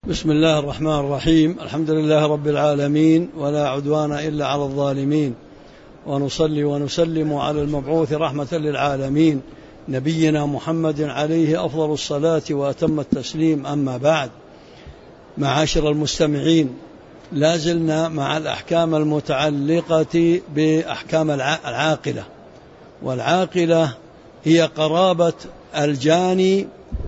بسم الله الرحمن الرحيم. الحمد لله رب العالمين، ولا عدوان إلا على الظالمين، ونصلي ونسلم على المبعوث رحمة للعالمين نبينا محمد عليه أفضل الصلاة وأتم التسليم. أما بعد، معاشر المستمعين، لازلنا مع الأحكام المتعلقة بأحكام العاقلة. والعاقلة هي قرابة الجاني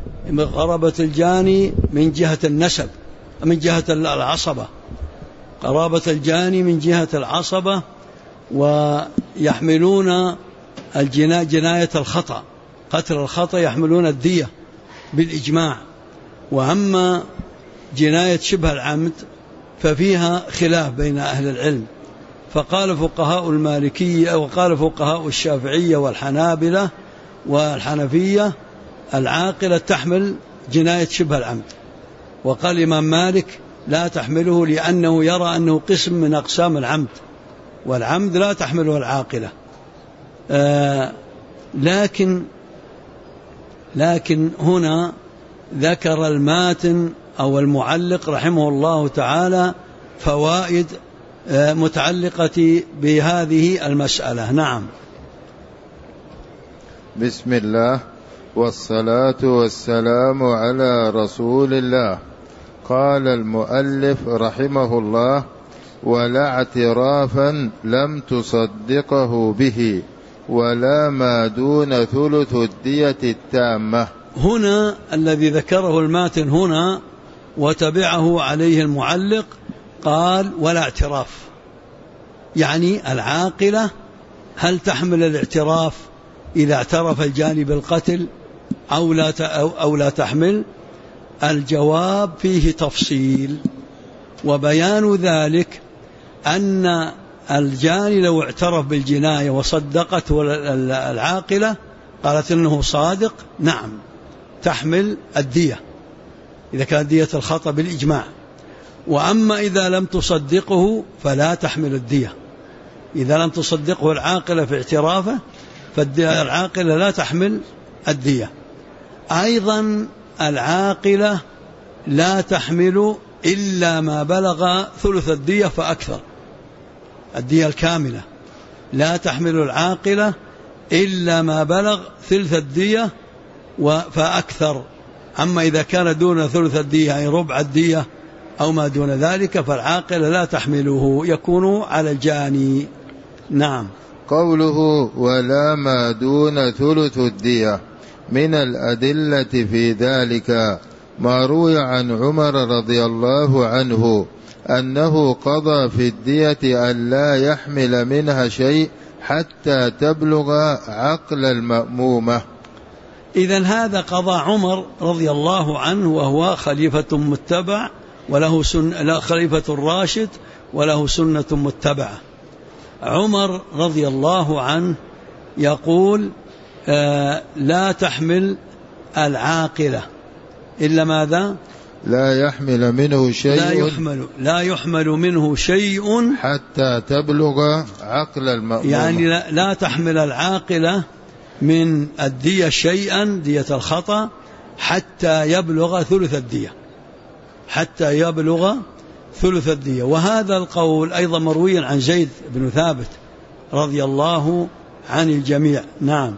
من جهة النسب، من جهة العصبة، قرابة الجاني من جهة العصبة، ويحملون جناية الخطأ، قتل الخطأ يحملون الدية بالإجماع. وأما جناية شبه العمد ففيها خلاف بين أهل العلم، فقال فقهاء المالكية وقال فقهاء الشافعية والحنابلة والحنفية العاقلة تحمل جناية شبه العمد، وقال الإمام مالك لا تحمله لأنه يرى أنه قسم من أقسام العمد، والعمد لا تحمله العاقلة. لكن هنا ذكر الماتن أو المعلق رحمه الله تعالى فوائد متعلقة بهذه المسألة. نعم. بسم الله والصلاة والسلام على رسول الله. قال المؤلف رحمه الله: ولا اعترافا لم تصدقه به، ولا ما دون ثلث الدية التامة. هنا الذي ذكره الماتن هنا وتبعه عليه المعلق قال ولا اعتراف، يعني العاقلة هل تحمل الاعتراف إذا اعترف الجاني بالقتل أو لا تحمل؟ الجواب فيه تفصيل، وبيان ذلك أن الجاني لو اعترف بالجناية وصدقته العاقلة قالت إنه صادق، نعم تحمل الدية إذا كانت دية الخطأ بالإجماع. وأما إذا لم تصدقه فلا تحمل الدية. إذا لم تصدقه العاقلة في اعترافه فالعاقلة لا تحمل الدية. أيضا العاقلة لا تحمل إلا ما بلغ ثلث الدية فأكثر، الدية الكاملة لا تحمل العاقلة إلا ما بلغ ثلث الدية فأكثر. أما إذا كان دون ثلث الدية يعني ربع الدية أو ما دون ذلك فالعاقلة لا تحمله، يكون على الجاني. نعم. قوله ولا ما دون ثلث الدية، من الأدلة في ذلك ما روي عن عمر رضي الله عنه أنه قضى في الدية أن لا يحمل منها شيء حتى تبلغ عقل المأمومة. إذن هذا قضى عمر رضي الله عنه وهو خليفة متبع وله خليفة راشد وله سنة متبعة. عمر رضي الله عنه يقول لا تحمل العاقلة إلا ماذا؟ لا يحمل منه شيء، لا يحمل منه شيء حتى تبلغ عقل المأمومة، يعني لا تحمل العاقلة من الدية شيئا، دية الخطأ، حتى يبلغ ثلث الدية، حتى يبلغ ثلث الدية. وهذا القول أيضا مروي عن زيد بن ثابت رضي الله عن الجميع. نعم.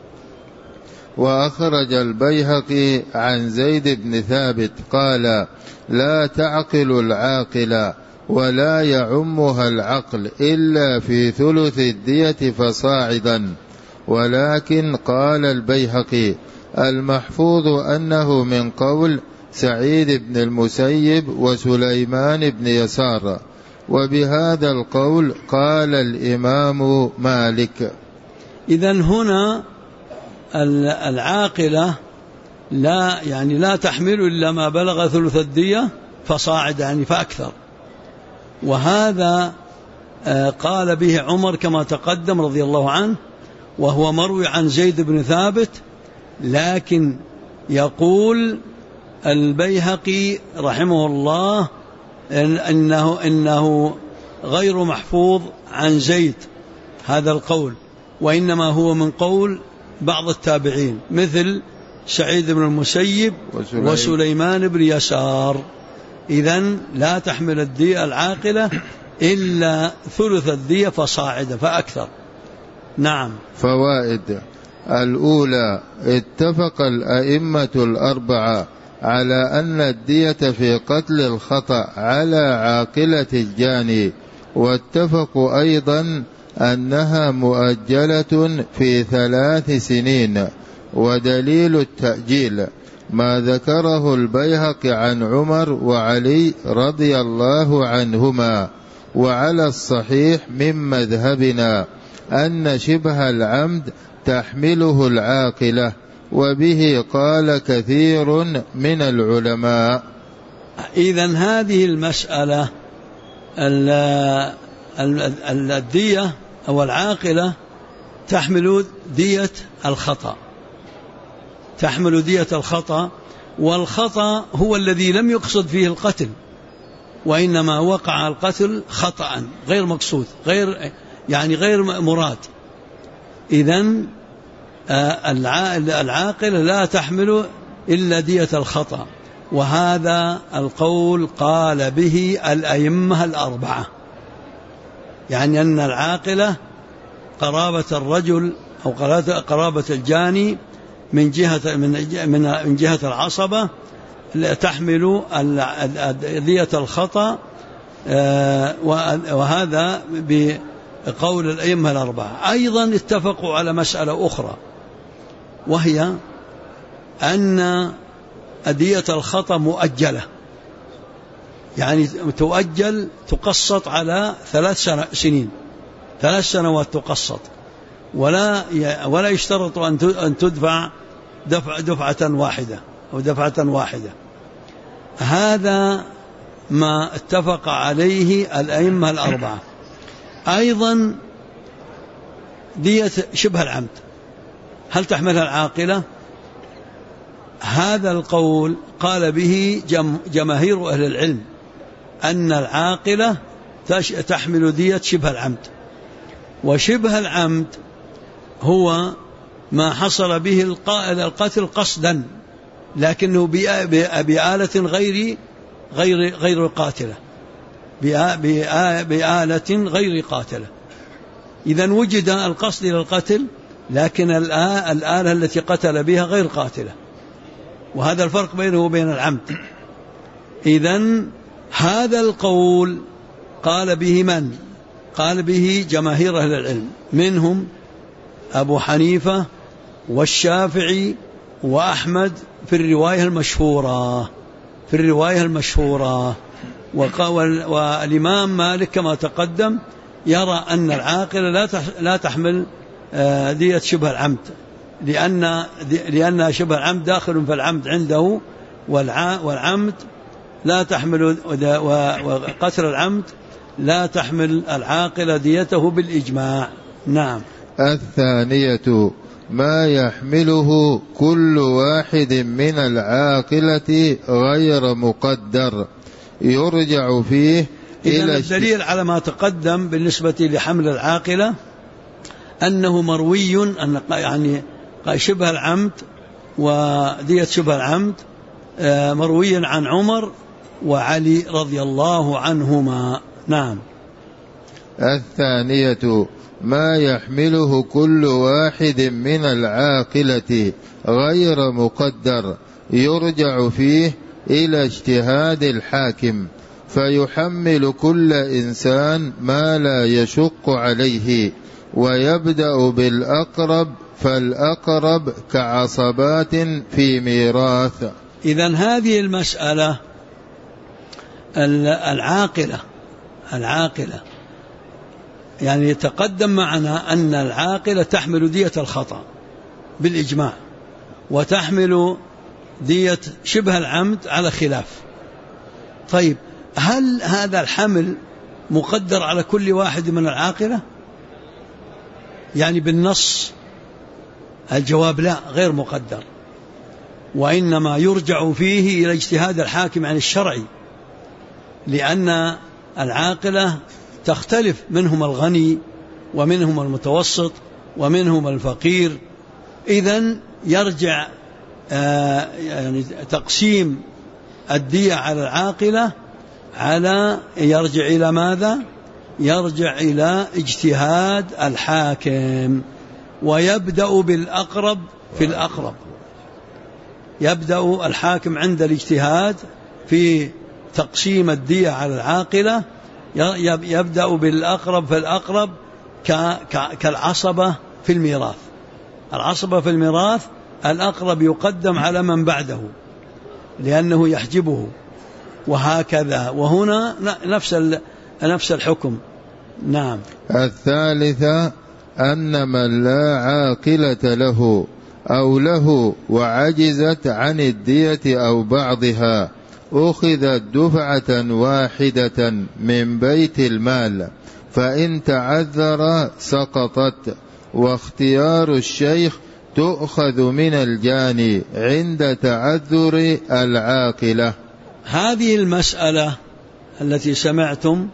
وأخرج البيهقي عن زيد بن ثابت قال: لا تعقل العاقل ولا يعمها العقل إلا في ثلث الدية فصاعدا. ولكن قال البيهقي: المحفوظ أنه من قول سعيد بن المسيب وسليمان بن يسار، وبهذا القول قال الإمام مالك. إذن هنا العاقلة لا تحمل إلا ما بلغ ثلث الدية فصاعد يعني فأكثر. وهذا قال به عمر كما تقدم رضي الله عنه، وهو مروي عن زيد بن ثابت. لكن يقول البيهقي رحمه الله إنه غير محفوظ عن زيد هذا القول، وإنما هو من قول بعض التابعين مثل سعيد بن المسيب وسليمان بن يسار. إذن لا تحمل الدية العاقلة إلا ثلث الدية فصاعدا فأكثر. نعم. فوائد: الأولى: اتفق الأئمة الأربعة على أن الدية في قتل الخطأ على عاقلة الجاني، واتفقوا أيضا أنها مؤجلة في 3 سنين. ودليل التأجيل ما ذكره البيهقي عن عمر وعلي رضي الله عنهما. وعلى الصحيح من مذهبنا أن شبه العمد تحمله العاقلة، وبه قال كثير من العلماء. إذن هذه المسألة الدية أو العاقلة تحمل دية الخطأ، تحمل دية الخطأ، والخطأ هو الذي لم يقصد فيه القتل، وإنما وقع القتل خطأ غير مقصود، غير مراد. إذن العاقلة لا تحمل إلا دية الخطأ، وهذا القول قال به الأئمة الأربعة، يعني أن العاقلة قرابة الرجل أو قرابة الجاني من جهة العصبة تحمل دية الخطأ، وهذا بقول الأئمة الأربعة. أيضا اتفقوا على مسألة أخرى، وهي أن دية الخطأ مؤجلة، يعني تؤجل تقسط على 3 سنين، 3 سنوات تقسط، ولا يشترط أن تدفع دفعة واحدة أو دفعة واحدة. هذا ما اتفق عليه الأئمة الأربعة. أيضا دية شبه العمد هل تحملها العاقلة؟ هذا القول قال به جماهير أهل العلم، أن العاقلة تحمل دية شبه العمد. وشبه العمد هو ما حصل به القتل قصدا، لكنه بآلة غير قاتلة، بآلة غير قاتلة. إذن وجد القصد للقتل، لكن الآلة التي قتل بها غير قاتلة، وهذا الفرق بينه وبين العمد. إذن هذا القول قال به من؟ قال به جماهير أهل العلم، منهم أبو حنيفة والشافعي وأحمد في الرواية المشهورة. والإمام مالك كما تقدم يرى أن العاقلة لا تحمل دية شبه العمد، لأن شبه العمد داخل في العمد عنده، والعمد لا تحمل، وقتل العمد لا تحمل العاقلة ديته بالإجماع. نعم. الثانية: ما يحمله كل واحد من العاقلة غير مقدر يرجع فيه إلى الدليل على ما تقدم بالنسبة لحمل العاقلة أنه مروي، أن يعني شبه العمد ودية شبه العمد مروي عن عمر وعلي رضي الله عنهما. نعم. الثانية: ما يحمله كل واحد من العاقلة غير مقدر يرجع فيه إلى اجتهاد الحاكم، فيحمل كل إنسان ما لا يشق عليه، ويبدأ بالأقرب، فالأقرب كعصبات في ميراث. إذن هذه المسألة العاقلة يعني يتقدم معنا أن العاقلة تحمل دية الخطأ بالإجماع، وتحمل دية شبه العمد على خلاف. طيب، هل هذا الحمل مقدر على كل واحد من العاقلة؟ يعني بالنص الجواب لا، غير مقدر، وإنما يرجع فيه إلى اجتهاد الحاكم عن الشرعي، لأن العاقلة تختلف، منهم الغني ومنهم المتوسط ومنهم الفقير. إذن يرجع يعني تقسيم الدية على العاقلة يرجع إلى ماذا؟ يرجع إلى اجتهاد الحاكم، ويبدأ بالأقرب في الأقرب. يبدأ الحاكم عند الاجتهاد في تقسيم الدية على العاقلة، يبدأ بالأقرب في الأقرب كالعصبة في الميراث. العصبة في الميراث الأقرب يقدم على من بعده لأنه يحجبه، وهكذا. وهنا نفس الحكم. نعم. الثالثة أن من لا عاقلة له أو له وعجزت عن الدية أو بعضها أخذت دفعة واحدة من بيت المال، فإن تعذر سقطت. واختيار الشيخ تؤخذ من الجاني عند تعذر العاقلة. هذه المسألة التي سمعتم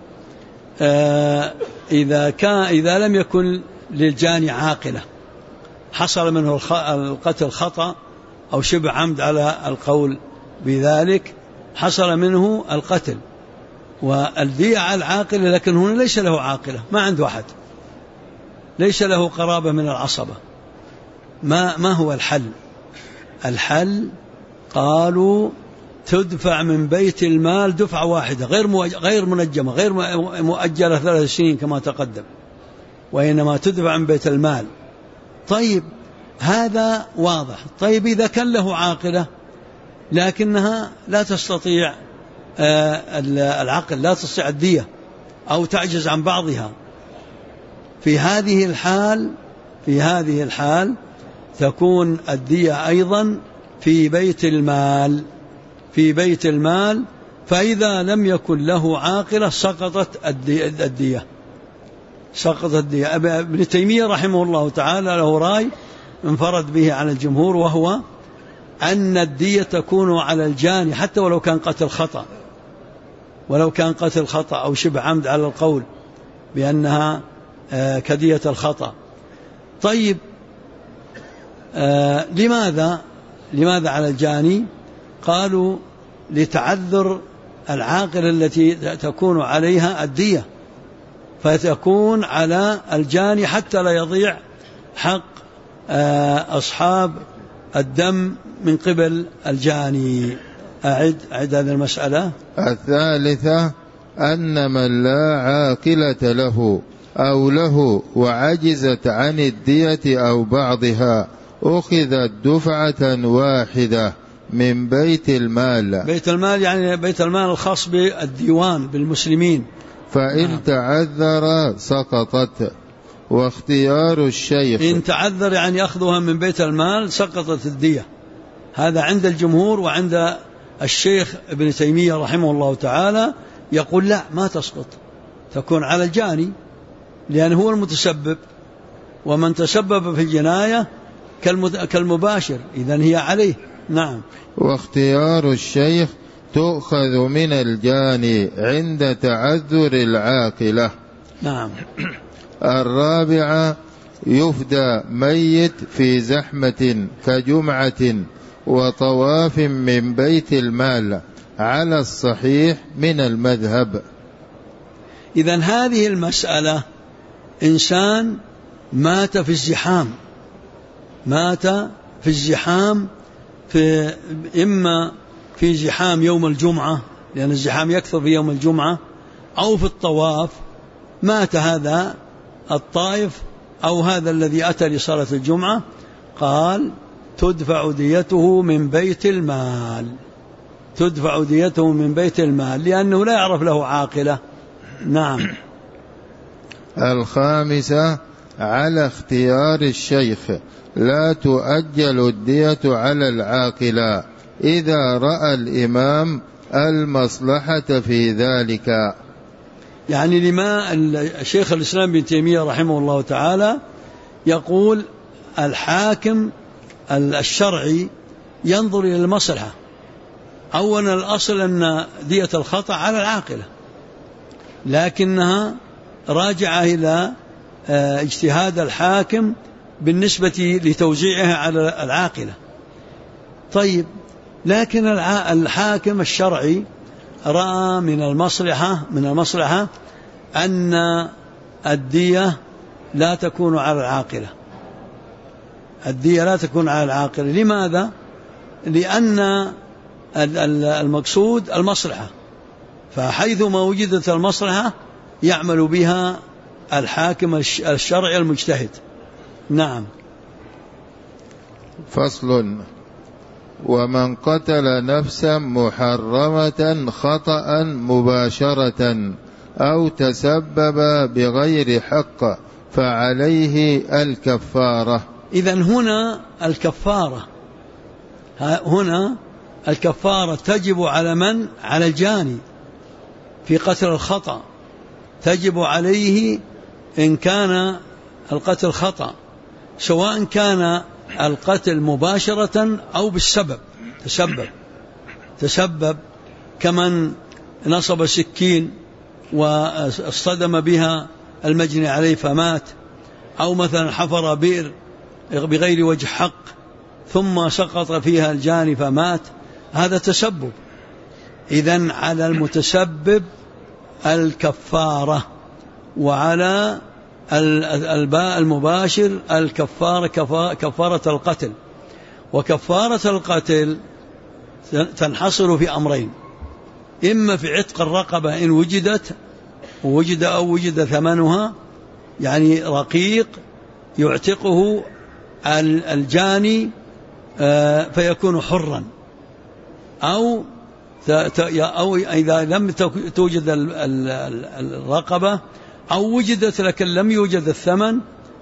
إذا لم يكن للجاني عاقلة، حصل منه القتل خطأ أو شبه عمد على القول بذلك، حصل منه القتل والدية على العاقلة، لكن هنا ليس له عاقلة، ما عنده أحد، ليس له قرابة من العصبة. ما هو الحل؟ الحل قالوا تدفع من بيت المال دفعة واحدة غير منجمة، غير مؤجلة 3 سنين كما تقدم، وإنما تدفع من بيت المال. طيب هذا واضح. طيب إذا كان له عاقلة لكنها لا تستطيع العقل، لا تستطيع الدية أو تعجز عن بعضها، في هذه الحال تكون الدية أيضا في بيت المال. فإذا لم يكن له عاقلة سقطت الدية. ابن تيمية رحمه الله تعالى له رأي انفرد به على الجمهور، وهو أن الدية تكون على الجاني حتى ولو كان قتل خطأ أو شبه عمد على القول بأنها كدية الخطأ. طيب لماذا على الجاني؟ قالوا لتعذر العاقل التي تكون عليها الدية، فتكون على الجاني حتى لا يضيع حق أصحاب الدم من قبل الجاني. أعد هذه المسألة. الثالثة أن من لا عاقلة له أو له وعجزت عن الدية أو بعضها أخذت دفعة واحدة من بيت المال. بيت المال يعني بيت المال الخاص بالديوان بالمسلمين. فإن تعذر سقطت. واختيار الشيخ، إن تعذر يعني أخذها من بيت المال سقطت الدية. هذا عند الجمهور، وعند الشيخ ابن تيمية رحمه الله تعالى يقول لا، ما تسقط، تكون على الجاني لأنه هو المتسبب، ومن تسبب في الجناية كالمباشر، إذن هي عليه. نعم. واختيار الشيخ تؤخذ من الجاني عند تعذر العاقلة. نعم. الرابعة يفدى ميت في زحمة كجمعة وطواف من بيت المال على الصحيح من المذهب. إذن هذه المسألة إنسان مات في الزحام، إما في زحام يوم الجمعة لأن الزحام يكثر في يوم الجمعة، أو في الطواف، مات هذا الطائف أو هذا الذي أتى لصلاة الجمعة، قال تدفع ديته من بيت المال، لأنه لا يعرف له عاقلة. نعم. الخامسة على اختيار الشيخ لا تؤجل الدية على العاقلة إذا رأى الإمام المصلحة في ذلك. يعني لما الشيخ الإسلام ابن تيمية رحمه الله تعالى يقول الحاكم الشرعي ينظر إلى المصلحة. أولا الأصل أن دية الخطأ على العاقلة، لكنها راجعة إلى اجتهاد الحاكم بالنسبة لتوزيعها على العاقلة. طيب، لكن الحاكم الشرعي رأى من المصلحة أن الدية لا تكون على العاقلة. الدية لا تكون على العاقلة. لماذا؟ لأن المقصود المصلحة، فحيثما وجدت المصلحة يعمل بها الحاكم الشرعي المجتهد. نعم. فصل: ومن قتل نفسا محرمة خطأ مباشرة أو تسبب بغير حق فعليه الكفارة. إذن هنا الكفارة تجب على من؟ على الجاني في قتل الخطأ، تجب عليه إن كان القتل خطأ، سواء كان القتل مباشرة أو بالسبب، تسبب كمن نصب سكين واصطدم بها المجني عليه فمات، أو مثلا حفر بئر بغير وجه حق ثم سقط فيها الجاني فمات، هذا تسبب. إذن على المتسبب الكفارة، وعلى المباشر الكفارة كفارة القتل. وكفارة القتل تنحصر في أمرين: إما في عتق الرقبة إن وجد ثمنها، يعني رقيق يعتقه الجاني فيكون حرا، أو إذا لم توجد الرقبة أو وجدت لكن لم يوجد الثمن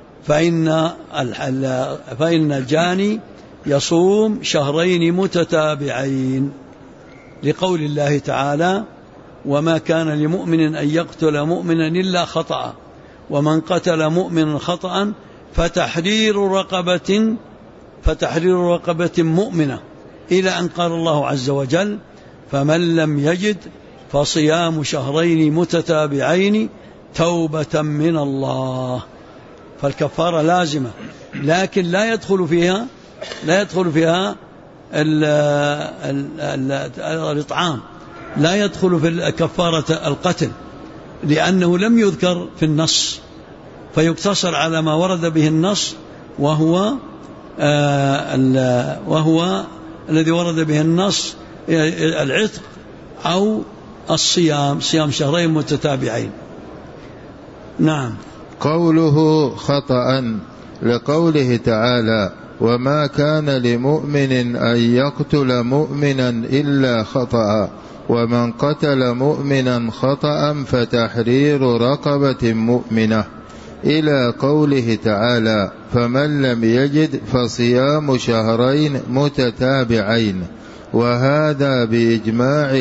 فإن الجاني يصوم شهرين متتابعين، لقول الله تعالى: وما كان لمؤمن أن يقتل مؤمنا إلا خطأ، ومن قتل مؤمنا خطأ فتحرير رقبة مؤمنة، إلى أن قال الله عز وجل: فمن لم يجد فصيام شهرين متتابعين توبة من الله. فالكفارة لازمة، لكن لا يدخل فيها الإطعام، لا يدخل في كفارة القتل، لأنه لم يذكر في النص، فيقتصر على ما ورد به النص، وهو الذي ورد به النص العتق أو صيام شهرين متتابعين. نعم. قوله خطأ لقوله تعالى: وما كان لمؤمن أن يقتل مؤمنا إلا خطأ، ومن قتل مؤمنا خطأ فتحرير رقبة مؤمنة، إلى قوله تعالى: فمن لم يجد فصيام شهرين متتابعين. وهذا بإجماع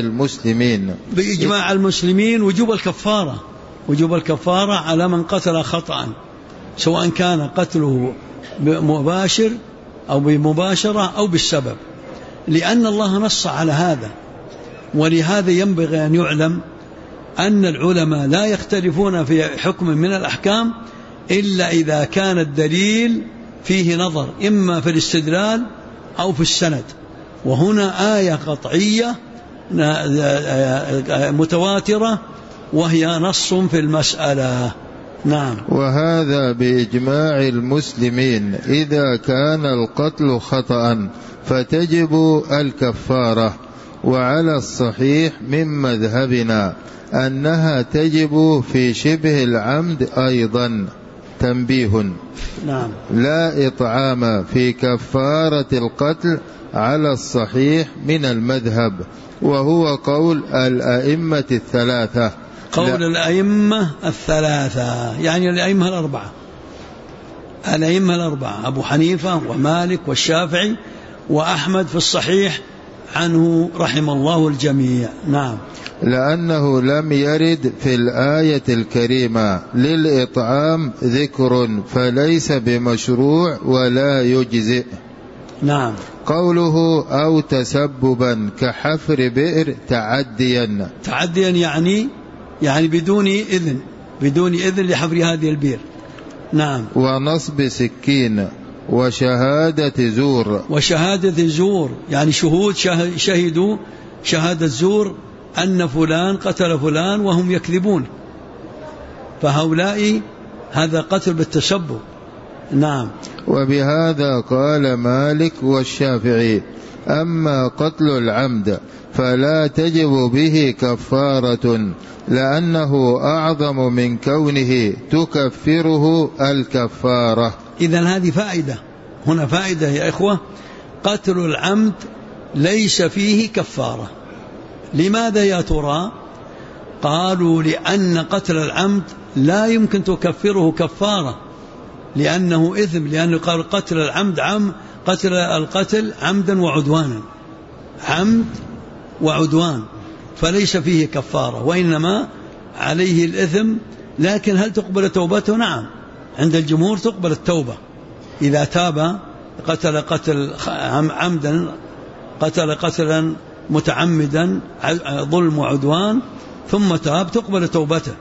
المسلمين وجوب الكفارة على من قتل خطأ، سواء كان قتله مباشر أو بمباشرة أو بالسبب، لأن الله نص على هذا. ولهذا ينبغي أن يعلم أن العلماء لا يختلفون في حكم من الأحكام إلا إذا كان الدليل فيه نظر، إما في الاستدلال أو في السند. وهنا آية قطعية متواترة وهي نص في المسألة. نعم. وهذا بإجماع المسلمين إذا كان القتل خطأ فتجب الكفارة. وعلى الصحيح من مذهبنا أنها تجب في شبه العمد أيضا. تنبيه: نعم. لا إطعام في كفارة القتل على الصحيح من المذهب، وهو قول الأئمة الثلاثة. الأئمة الثلاثة يعني الأئمة الأربعة أبو حنيفة ومالك والشافعي وأحمد في الصحيح عنه رحم الله الجميع. نعم. لأنه لم يرد في الآية الكريمة للإطعام ذكر، فليس بمشروع ولا يجزئ. نعم. قوله أو تسببا كحفر بئر تعديا يعني بدون إذن لحفر هذه البئر. نعم. ونصب سكين وشهادة زور يعني شهود شهدوا شهادة زور أن فلان قتل فلان وهم يكذبون، فهؤلاء هذا قتل بالتشبه. نعم. وبهذا قال مالك والشافعي: أما قتل العمد فلا تجب به كفارة، لأنه أعظم من كونه تكفره الكفارة. إذن هذه فائدة، هنا فائدة يا إخوة، قتل العمد ليس فيه كفارة. لماذا يا ترى؟ قالوا لأن قتل العمد لا يمكن تكفره كفارة، لأنه إثم، لأنه قال قتل العمد قتل القتل عمدا وعدوانا، عمد وعدوان، فليس فيه كفارة وإنما عليه الإثم. لكن هل تقبل توبته؟ نعم، عند الجمهور تقبل التوبة إذا تاب، قتل عمدا، قتل قتلا متعمدا ظلم وعدوان ثم تاب، تقبل توبته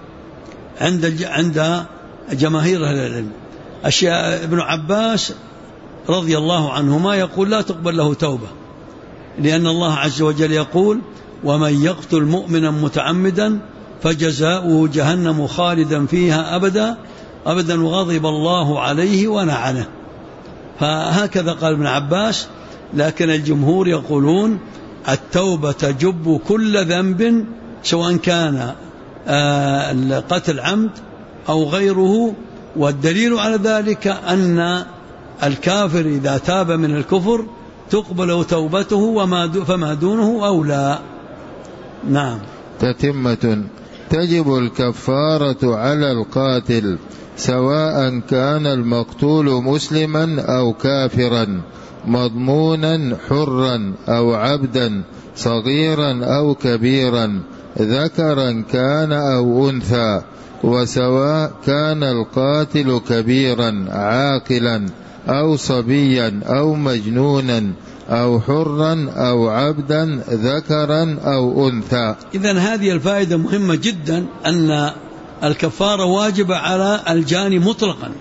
عند جماهير أهل العلم. ابن عباس رضي الله عنهما يقول لا تقبل له توبة، لأن الله عز وجل يقول: ومن يقتل مؤمنا متعمدا فجزاؤه جهنم خالدا فيها أبدا وغضب الله عليه ولعنه. فهكذا قال ابن عباس. لكن الجمهور يقولون التوبة تجب كل ذنب، سواء كان قتل عمد أو غيره. والدليل على ذلك أن الكافر إذا تاب من الكفر تقبل توبته فما دونه أولى. نعم. تتمة: تجب الكفارة على القاتل سواء كان المقتول مسلما أو كافرا، مضمونا حرا أو عبدا، صغيرا أو كبيرا، ذكرا كان أو أنثى، وسواء كان القاتل كبيرا عاقلا أو صبيا أو مجنونا أو حرا أو عبدا، ذكرا أو أنثى. إذن هذه الفائدة مهمة جدا، أن الكفارة واجبة على الجاني مطلقا،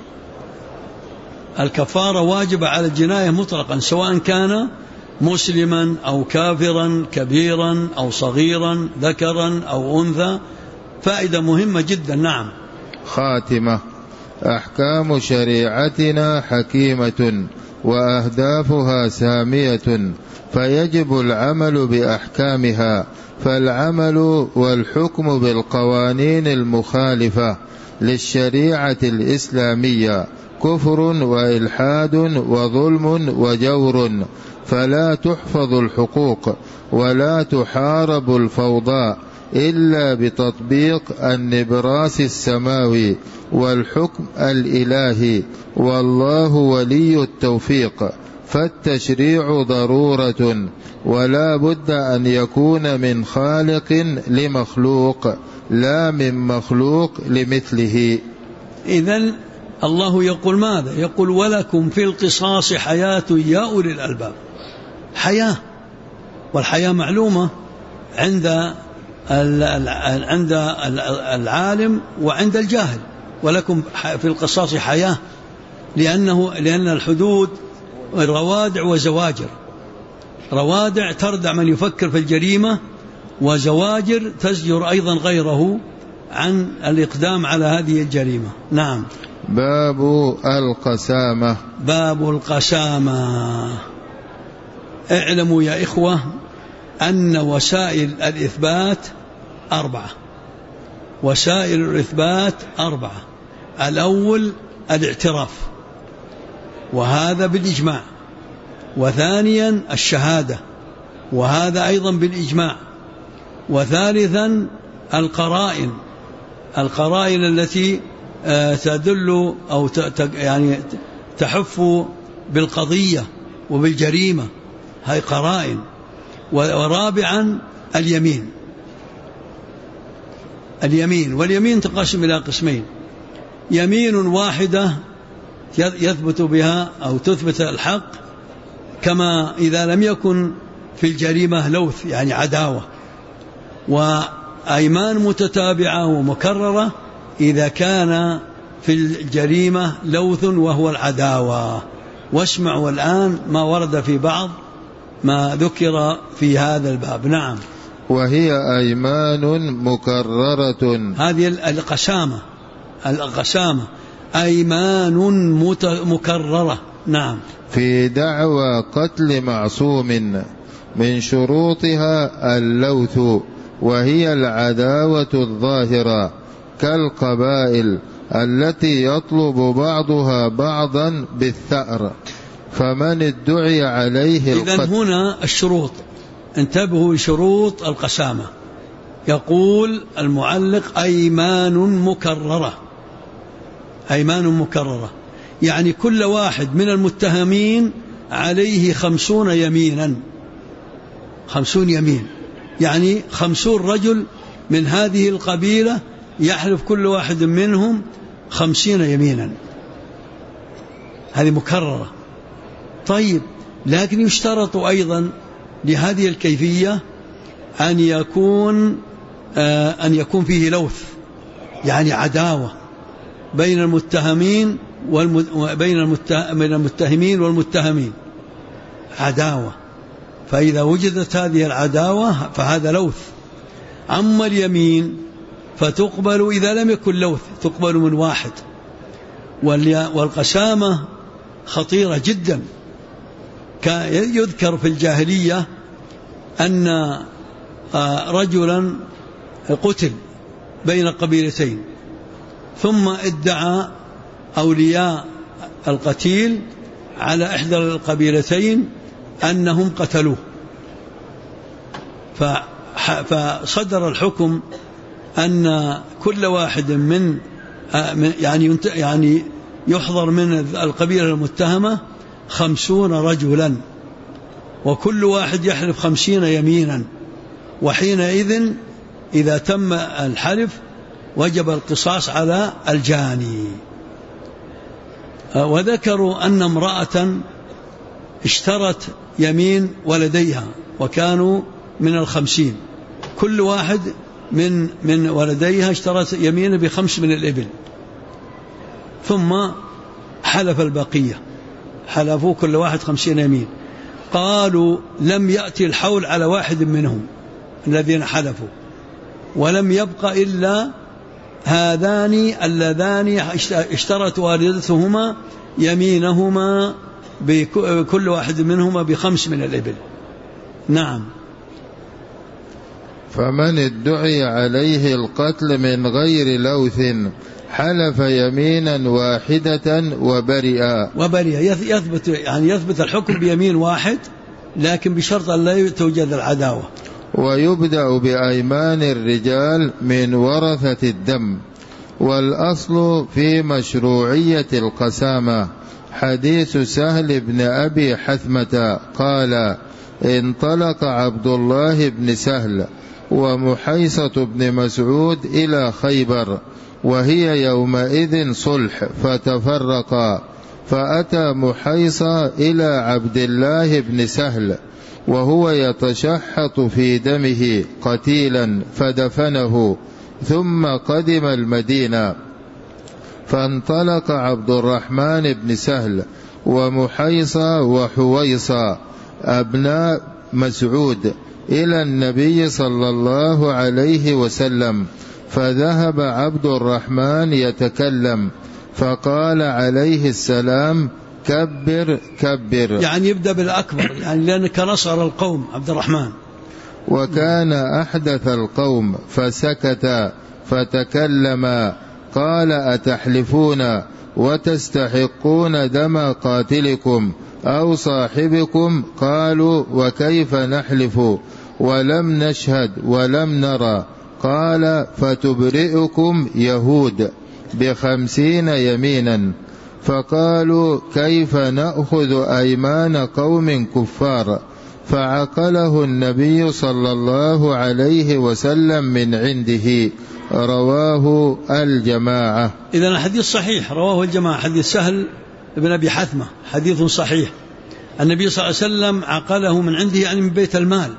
الكفارة واجبة على الجناية مطلقا، سواء كان مسلما أو كافرا، كبيرا أو صغيرا، ذكرا أو أنثى. فائدة مهمة جدا. نعم. خاتمة: أحكام شريعتنا حكيمة وأهدافها سامية، فيجب العمل بأحكامها، فالعمل والحكم بالقوانين المخالفة للشريعة الإسلامية كفر وإلحاد وظلم وجور، فلا تحفظ الحقوق ولا تحارب الفوضى إلا بتطبيق النبراس السماوي والحكم الإلهي، والله ولي التوفيق. فالتشريع ضرورة، ولا بد أن يكون من خالق لمخلوق، لا من مخلوق لمثله. إذن الله يقول ماذا؟ يقول: ولكم في القصاص حياة يا أولي الألباب. حياة، والحياة معلومة عند العالم وعند الجاهل. ولكم في القصاص حياة، لأن الحدود روادع وزواجر، روادع تردع من يفكر في الجريمة، وزواجر تزجر أيضا غيره عن الإقدام على هذه الجريمة. نعم. باب القسامة. باب القسامة. اعلموا يا إخوة أن وسائل الإثبات 4. وسائل الإثبات 4. الأول الاعتراف، وهذا بالإجماع. وثانيا الشهادة، وهذا أيضا بالإجماع. وثالثا القرائن التي تدل أو يعني تحف بالقضية وبالجريمة، هاي قرائن. ورابعا اليمين، واليمين تنقسم إلى قسمين: يمين واحدة يثبت بها أو تثبت الحق، كما إذا لم يكن في الجريمة لوث يعني عداوة، وأيمان متتابعة ومكررة إذا كان في الجريمة لوث وهو العداوة. واسمعوا الآن ما ورد في بعض ما ذكر في هذا الباب. نعم. وهي أيمان مكررة. هذه القسامة أيمان مكررة. نعم. في دعوى قتل معصوم من شروطها اللوث، وهي العداوة الظاهرة كالقبائل التي يطلب بعضها بعضا بالثأر، فمن ادعي عليه القتل. إذن هنا الشروط، انتبهوا لشروط القسامة. يقول المعلق أيمان مكررة، يعني كل واحد من المتهمين عليه 50 يمينا، 50 يمين، يعني 50 رجل من هذه القبيلة يحلف كل واحد منهم 50 يمينا، هذه مكررة. طيب، لكن يشترط أيضا لهذه الكيفية أن يكون فيه لوث، يعني عداوة بين المتهمين بين المتهمين والمتهمين، عداوة. فإذا وجدت هذه العداوة فهذا لوث. أما اليمين فتقبل إذا لم يكن لوث، تقبل من واحد. والقسامة خطيرة جدا. يذكر في الجاهلية أن رجلا قتل بين قبيلتين، ثم ادعى أولياء القتيل على إحدى القبيلتين أنهم قتلوه، فصدر الحكم أن كل واحد يعني يحضر من القبيلة المتهمة 50 رجلا، وكل واحد يحلف 50 يمينا، وحينئذ إذا تم الحلف وجب القصاص على الجاني. وذكروا أن امرأة اشترت يمين ولديها وكانوا من 50، كل واحد من ولديها اشترت يمين ب5 من الإبل، ثم حلف البقية، حلفوا كل واحد 50 يمين. قالوا لم يأتي الحول على واحد منهم الذين حلفوا، ولم يبق إلا هذان اللذان اشترت والدتهما يمينهما بكل واحد منهما ب5 من الإبل. نعم. فمن ادعي عليه القتل من غير لوث حلف يمينا واحدة وبرئ. يثبت الحكم بيمين واحد، لكن بشرط أن لا توجد العداوة. ويبدأ بأيمان الرجال من ورثة الدم. والأصل في مشروعية القسامة حديث سهل بن أبي حثمة قال: انطلق عبد الله بن سهل ومحيصة بن مسعود إلى خيبر، وهي يومئذ صلح، فتفرقا، فأتى محيصة إلى عبد الله بن سهل وهو يتشحط في دمه قتيلا، فدفنه، ثم قدم المدينة. فانطلق عبد الرحمن بن سهل ومحيصة وحويصة أبناء مسعود إلى النبي صلى الله عليه وسلم، فذهب عبد الرحمن يتكلم، فقال عليه السلام: كبر كبر، يعني يبدأ بالأكبر، يعني لأنك نصر القوم عبد الرحمن. وكان أحدث القوم، فسكت فتكلم، قال: أتحلفون وتستحقون دم قاتلكم أو صاحبكم؟ قالوا: وكيف نحلف ولم نشهد ولم نرى؟ قال: فتبرئكم يهود ب50 يمينا. فقالوا: كيف نأخذ أيمان قوم كفار؟ فعقله النبي صلى الله عليه وسلم من عنده. رواه الجماعة. إذن الحديث صحيح، رواه الجماعة، حديث سهل بن أبي حثمة، حديث صحيح. النبي صلى الله عليه وسلم عقله من عنده، يعني من بيت المال،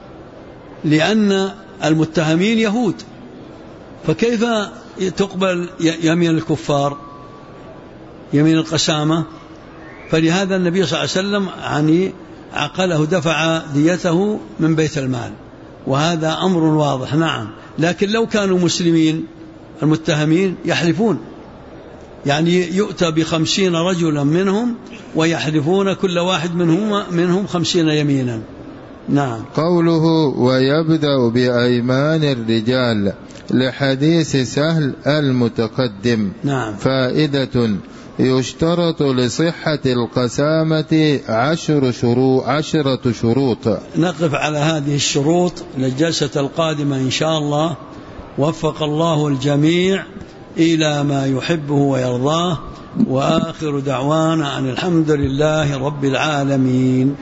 لأن المتهمين يهود، فكيف تقبل يمين الكفار، يمين القسامة؟ فلهذا النبي صلى الله عليه وسلم يعني عقله، دفع ديته من بيت المال. وهذا أمر واضح. نعم، لكن لو كانوا مسلمين المتهمين يحلفون، يعني يؤتى ب50 رجلا منهم ويحلفون كل واحد منهم 50 يمينا. نعم. قوله ويبدأ بأيمان الرجال لحديث سهل المتقدم. نعم. فائدة: يشترط لصحة القسامة 10 شروط. نقف على هذه الشروط للجلسة القادمة إن شاء الله. وفق الله الجميع إلى ما يحبه ويرضاه، وآخر دعوانا أن الحمد لله رب العالمين.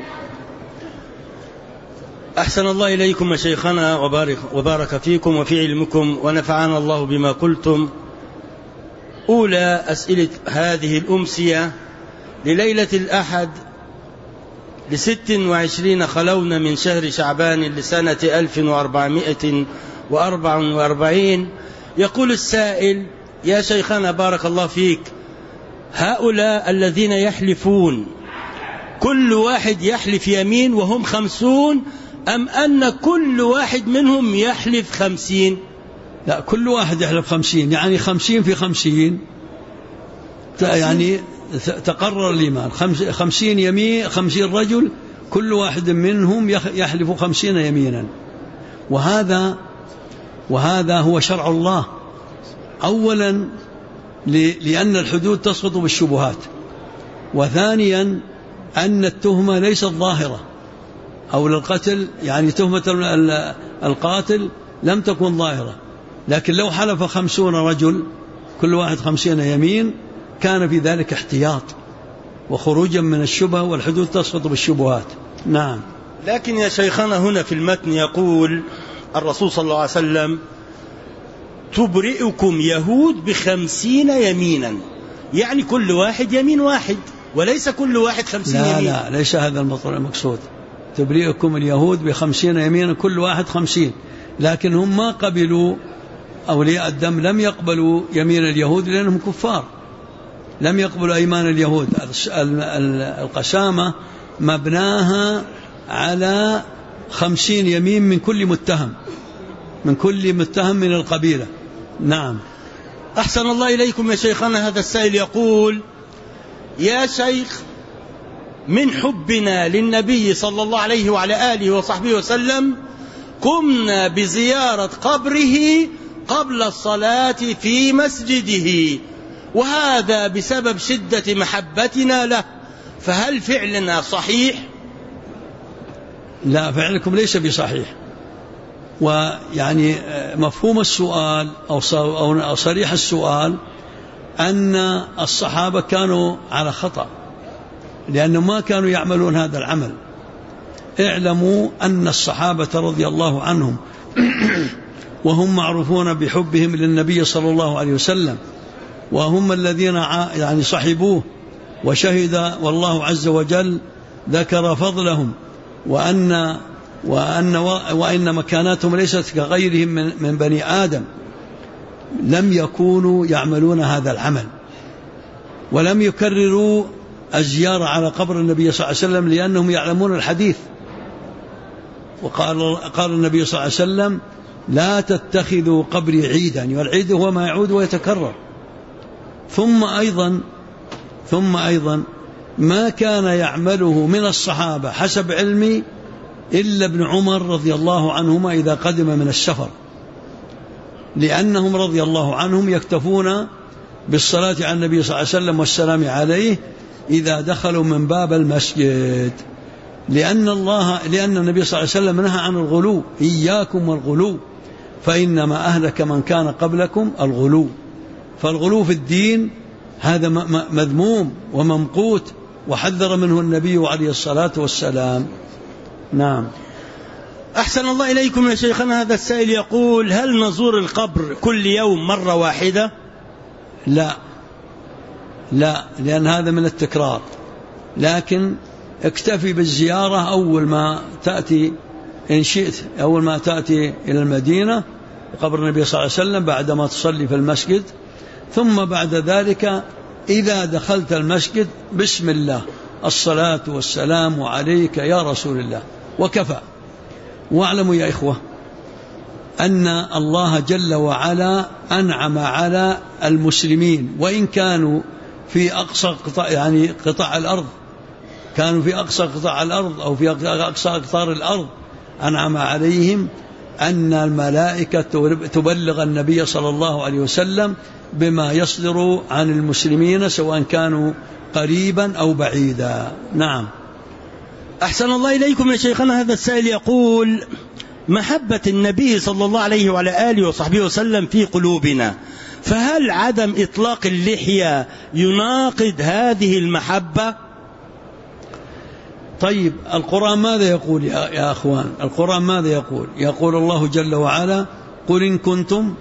أحسن الله إليكم شيخنا وبارك فيكم وفي علمكم ونفعنا الله بما قلتم. أولى أسئلة هذه الأمسية لليلة الأحد 26 خلون من شهر شعبان لسنة 1444. يقول السائل: يا شيخنا بارك الله فيك، هؤلاء الذين يحلفون كل واحد يحلف يمين وهم 50، أم أن كل واحد منهم يحلف 50؟ لا، كل واحد يحلف 50، يعني 50 في 50 يعني تقرر الإيمان. 50 يمين، 50 رجل كل واحد منهم يحلف 50 يمينا. وهذا هو شرع الله. أولا لأن الحدود تسقط بالشبهات، وثانيا أن التهمة ليست ظاهرة، أو للقتل يعني تهمة القاتل لم تكن ظاهرة. لكن لو حلف 50 رجل كل واحد 50 يمين كان في ذلك احتياط وخروجا من الشبهة، والحدود تسقط بالشبهات. نعم. لكن يا شيخنا هنا في المتن يقول الرسول صلى الله عليه وسلم: تبرئكم يهود ب50 يمينا، يعني كل واحد يمين واحد، وليس كل واحد 50 يمين. لا، ليس هذا المقصود. تبرئكم اليهود ب50 يمينا كل واحد 50، لكن هم ما قبلوا، أولياء الدم لم يقبلوا يمين اليهود لأنهم كفار، لم يقبلوا أيمان اليهود. القسامة مبناها على 50 يمين من كل متهم من القبيلة. نعم. أحسن الله إليكم يا شيخنا. هذا السائل يقول: يا شيخ، من حبنا للنبي صلى الله عليه وعلى آله وصحبه وسلم قمنا بزيارة قبره قبل الصلاة في مسجده، وهذا بسبب شدة محبتنا له، فهل فعلنا صحيح؟ لا، فعلكم ليس بصحيح. ويعني مفهوم السؤال أو صريح السؤال أن الصحابة كانوا على خطأ، لأنهم ما كانوا يعملون هذا العمل. اعلموا أن الصحابة رضي الله عنهم وهم معروفون بحبهم للنبي صلى الله عليه وسلم، وهم الذين يعني صحبوه وشهد، والله عز وجل ذكر فضلهم وأن مكاناتهم ليست كغيرهم من بني آدم. لم يكونوا يعملون هذا العمل، ولم يكرروا الزيارة على قبر النبي صلى الله عليه وسلم لأنهم يعلمون الحديث. قال النبي صلى الله عليه وسلم: لا تتخذوا قبري عيدا، والعيد هو ما يعود ويتكرر. ثم أيضا ما كان يعمله من الصحابة حسب علمي إلا ابن عمر رضي الله عنهما إذا قدم من السفر، لأنهم رضي الله عنهم يكتفون بالصلاة على النبي صلى الله عليه وسلم والسلام عليه إذا دخلوا من باب المسجد، لأن النبي صلى الله عليه وسلم نهى عن الغلو: إياكم والغلو فإنما أهلك من كان قبلكم الغلو. فالغلو في الدين هذا مذموم وممقوت، وحذر منه النبي عليه الصلاة والسلام. نعم. أحسن الله إليكم يا شيخنا. هذا السائل يقول: هل نزور القبر كل يوم مرة واحدة؟ لا، لأن هذا من التكرار، لكن اكتفي بالزيارة أول ما تأتي إن شئت، أول ما تأتي إلى المدينة قبر النبي صلى الله عليه وسلم بعدما تصلي في المسجد، ثم بعد ذلك إذا دخلت المسجد بسم الله، الصلاة والسلام عليك يا رسول الله، وكفى. واعلموا يا إخوة أن الله جل وعلا أنعم على المسلمين وإن كانوا في أقصى قطاع الأرض، كانوا في أقصى قطاع الأرض أو في أقصى أقطار الأرض، أنعم عليهم أن الملائكة تبلغ النبي صلى الله عليه وسلم بما يصدر عن المسلمين سواء كانوا قريبا أو بعيدا. نعم. أحسن الله إليكم يا شيخنا. هذا السائل يقول: محبة النبي صلى الله عليه وعلى آله وصحبه وسلم في قلوبنا، فهل عدم إطلاق اللحية يناقض هذه المحبة؟ طيب، القرآن ماذا يقول يا أخوان؟ القرآن ماذا يقول؟ يقول الله جل وعلا: قل إن كنتم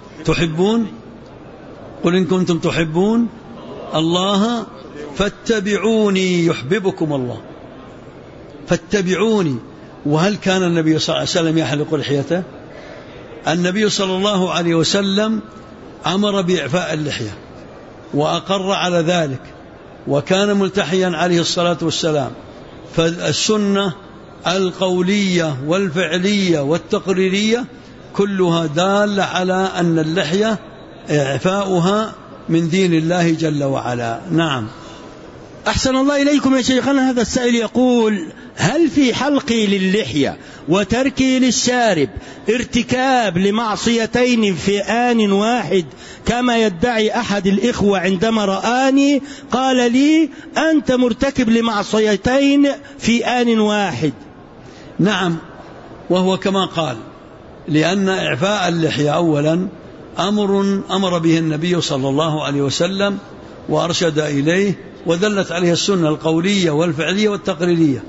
تحبون الله فاتبعوني يحببكم الله. فاتبعوني. وهل كان النبي صلى الله عليه وسلم يحلق لحيته؟ النبي صلى الله عليه وسلم أمر بإعفاء اللحية وأقر على ذلك، وكان ملتحيا عليه الصلاة والسلام. فالسنة القولية والفعلية والتقريرية كلها دالة على أن اللحية إعفاؤها من دين الله جل وعلا. نعم. أحسن الله إليكم يا شيخنا. هذا السائل يقول: هل في حلقي للحية وتركي للشارب ارتكاب لمعصيتين في آن واحد كما يدعي أحد الإخوة عندما رآني قال لي: أنت مرتكب لمعصيتين في آن واحد؟ نعم، وهو كما قال، لأن إعفاء اللحية أولا أمر به النبي صلى الله عليه وسلم وأرشد إليه، ودلت عليه السنة القولية والفعلية والتقريرية.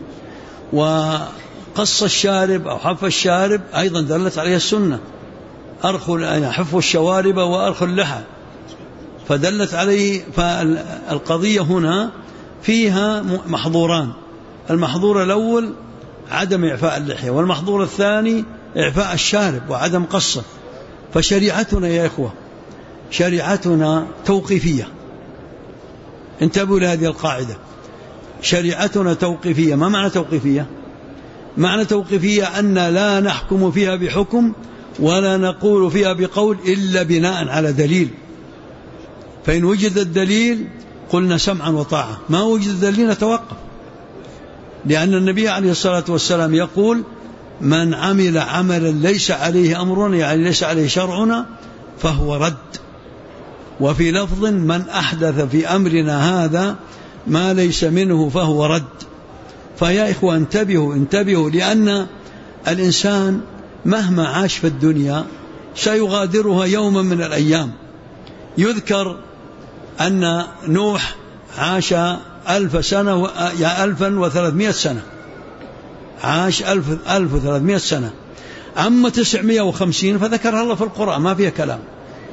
وقص الشارب أو حف الشارب أيضا دلت عليه السنة، حف الشوارب وأرخ اللحى، فدلت عليه. فالقضية هنا فيها محظوران: المحظور الأول عدم إعفاء اللحية، والمحظور الثاني إعفاء الشارب وعدم قصه. فشريعتنا يا إخوة شريعتنا توقيفية. انتبهوا لهذه القاعدة: شريعتنا توقيفية. ما معنى توقيفية؟ معنى توقيفية أن لا نحكم فيها بحكم ولا نقول فيها بقول إلا بناء على دليل. فإن وجد الدليل قلنا سمعا وطاعة، ما وجد الدليل نتوقف. لأن النبي عليه الصلاة والسلام يقول: من عمل عملا ليس عليه أمرنا، يعني ليس عليه شرعنا، فهو رد. وفي لفظ: من أحدث في أمرنا هذا ما ليس منه فهو رد. فيا إخوة انتبهوا، لأن الإنسان مهما عاش في الدنيا سيغادرها يوما من الأيام. يذكر أن نوح عاش 1000 سنة 1300 سنة، عاش 1300 سنة. أما 950 فذكرها الله في القرآن، ما فيها كلام.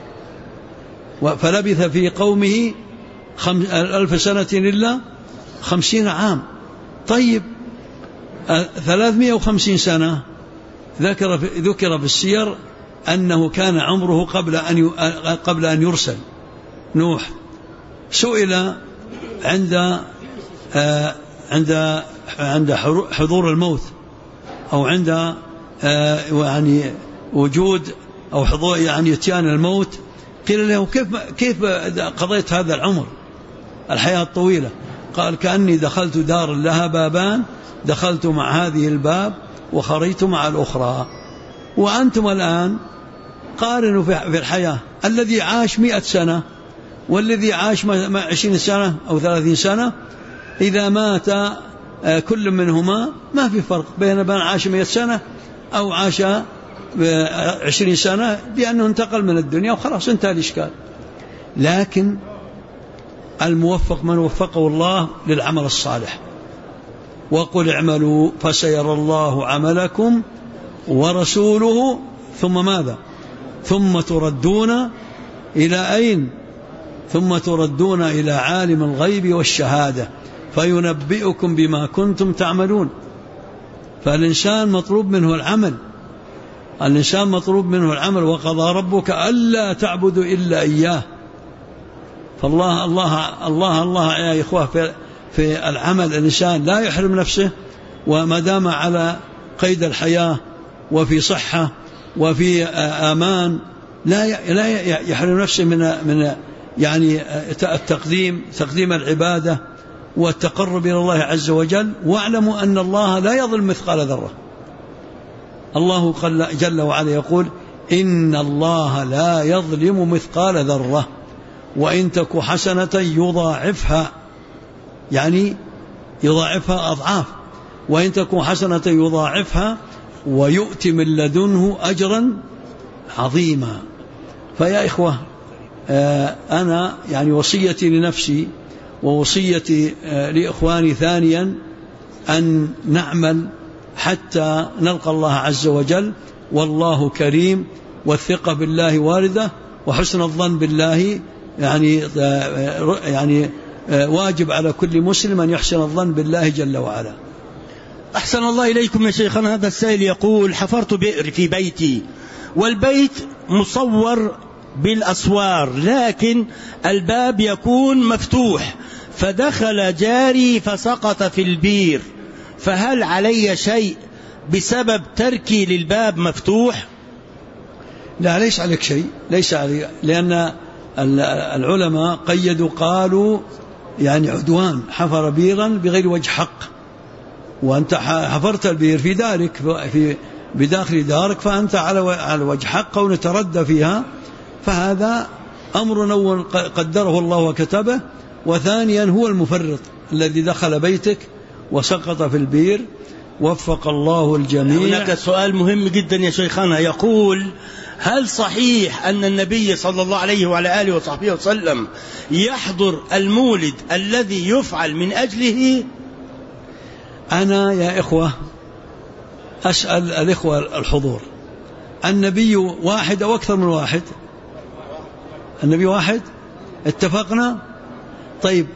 فلبث في قومه 1000 سنة إلا 50 عام. طيب 350 سنة ذكر في السير أنه كان عمره قبل أن يرسل نوح. سئل عند حضور الموت أو عند يعني وجود أو حضور يعني اتيان الموت، قيل له: كيف قضيت هذا العمر الحياة الطويلة؟ قال: كأني دخلت دار لها بابان، دخلت مع هذه الباب وخرجت مع الأخرى. وأنتم الآن قارنوا في الحياة، الذي عاش 100 سنة والذي عاش 20 سنة أو 30 سنة، إذا مات كل منهما ما في فرق بين من عاش 100 سنة أو عاش 20 سنة، لأنه انتقل من الدنيا وخلاص انتهى الإشكال. لكن الموفق من وفقه الله للعمل الصالح. وقل اعملوا فسيرى الله عملكم ورسوله ثم ماذا؟ ثم تردون إلى أين؟ ثم تردون إلى عالم الغيب والشهادة فينبئكم بما كنتم تعملون. فالإنسان مطلوب منه العمل، الإنسان مطلوب منه العمل. وقضى ربك ألا تعبدوا إلا إياه. فالله الله الله الله يا إخوة في العمل الإنسان لا يحرم نفسه، وما دام على قيد الحياة وفي صحة وفي أمان، لا يحرم نفسه من يعني تقديم العبادة والتقرب إلى الله عز وجل. واعلموا أن الله لا يظلم مثقال ذرة. الله جل وعلا يقول إن الله لا يظلم مثقال ذرة وإن تك حسنة يضاعفها، يعني يضاعفها أضعاف، وإن تك حسنة يضاعفها ويؤتي من لدنه أجرا عظيما. فيا إخوة، أنا يعني وصيتي لنفسي ووصيتي لإخواني ثانيا أن نعمل حتى نلقى الله عز وجل، والله كريم، والثقة بالله واردة، وحسن الظن بالله يعني واجب على كل مسلم أن يحسن الظن بالله جل وعلا. أحسن الله إليكم يا شيخنا. هذا السائل يقول حفرت بئر في بيتي، والبيت مصور بالأسوار لكن الباب يكون مفتوح، فدخل جاري فسقط في البير، فهل علي شيء بسبب تركي للباب مفتوح؟ لا، ليس عليك شيء، ليس عليك، لأن العلماء قيدوا قالوا يعني عدوان، حفر بيرا بغير وجه حق، وأنت حفرت البير في دارك بداخل دارك، فأنت على وجه حق ونتردى فيها، فهذا أمر أول قدره الله وكتبه، وثانيا هو المفرط الذي دخل بيتك وسقط في البير. وفق الله الجميع. هناك سؤال مهم جدا يا شيخنا، يقول هل صحيح أن النبي صلى الله عليه وعلى آله وصحبه وسلم يحضر المولد الذي يفعل من أجله؟ أنا يا إخوة أسأل الإخوة الحضور، النبي واحد أو أكثر من واحد؟ النبي واحد، اتفقنا؟ طيب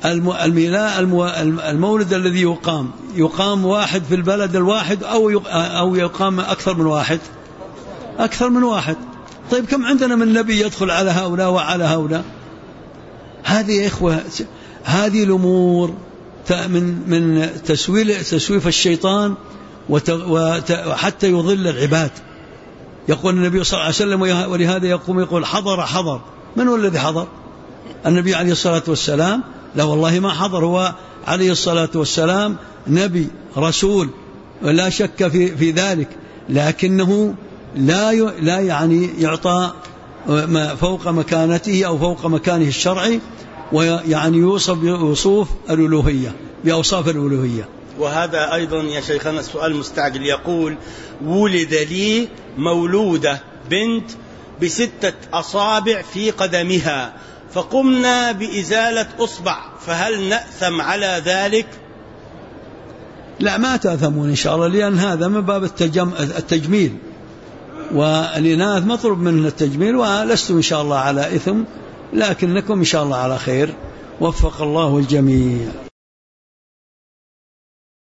المولد الذي يقام واحد في البلد الواحد أو يقام أكثر من واحد؟ أكثر من واحد. طيب كم عندنا من نبي يدخل على هؤلاء وعلى هؤلاء؟ هذه يا إخوة، هذه الأمور من تسويف الشيطان وحتى يضل العباد. يقول النبي صلى الله عليه وسلم، ولهذا يقول حضر. من هو الذي حضر؟ النبي عليه الصلاة والسلام؟ لا والله ما حضر، هو عليه الصلاة والسلام نبي رسول ولا شك في ذلك، لكنه لا يعني يعطى فوق مكانته أو فوق مكانه الشرعي، ويعني يوصف بأوصاف الألوهية. وهذا أيضا يا شيخنا السؤال مستعجل، يقول ولد لي مولودة بنت ب6 أصابع في قدمها، فقمنا بإزالة أصبع، فهل نأثم على ذلك؟ لا، ما تأثمون إن شاء الله، لأن هذا من باب التجميل، والإناث مطلوب منه التجميل، ولستم إن شاء الله على إثم، لكنكم إن شاء الله على خير. وفق الله الجميع.